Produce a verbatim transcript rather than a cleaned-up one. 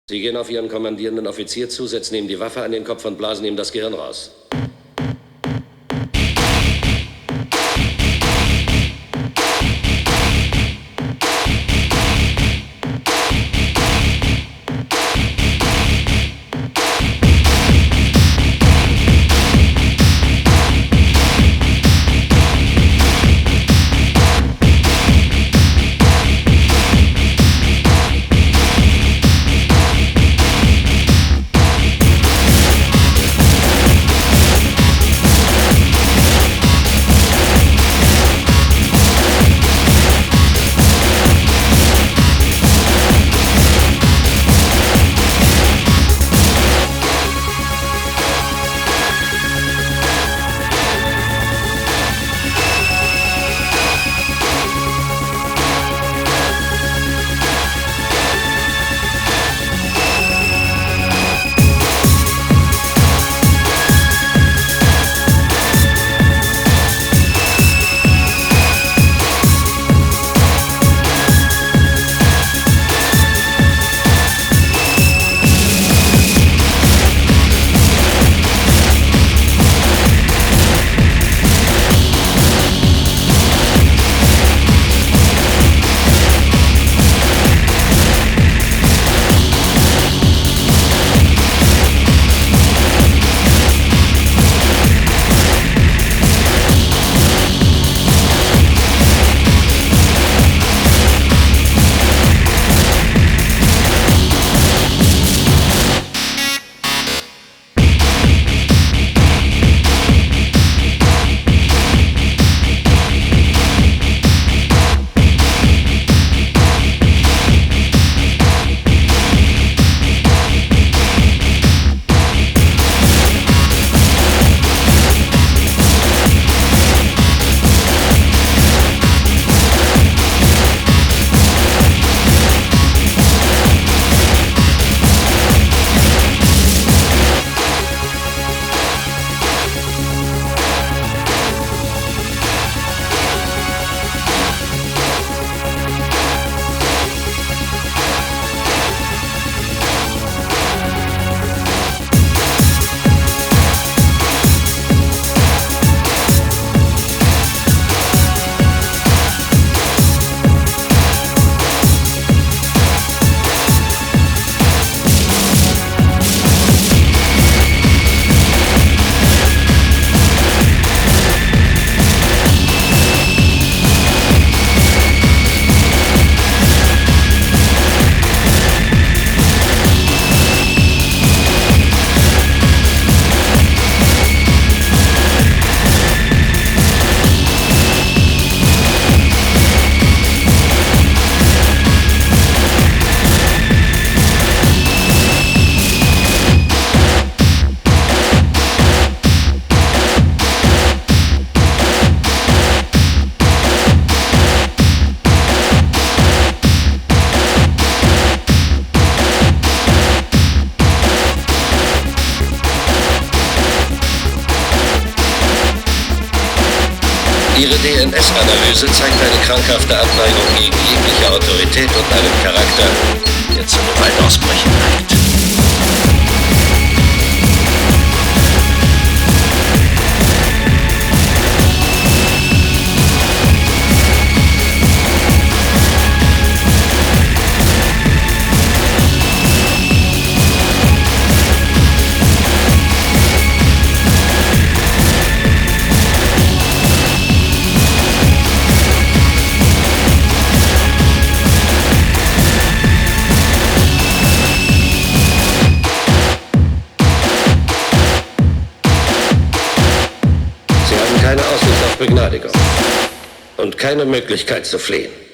Sie gehen auf Ihren kommandierenden Offizier zu, setzen ihm die Waffe an den Kopf und blasen ihm das Gehirn raus. Ihre D N S-Analyse zeigt eine krankhafte Abneigung gegen jegliche Autorität und einen Charakter, der zur Gewalt ausbrechen neigt. Keine Aussicht auf Begnadigung und keine Möglichkeit zu fliehen.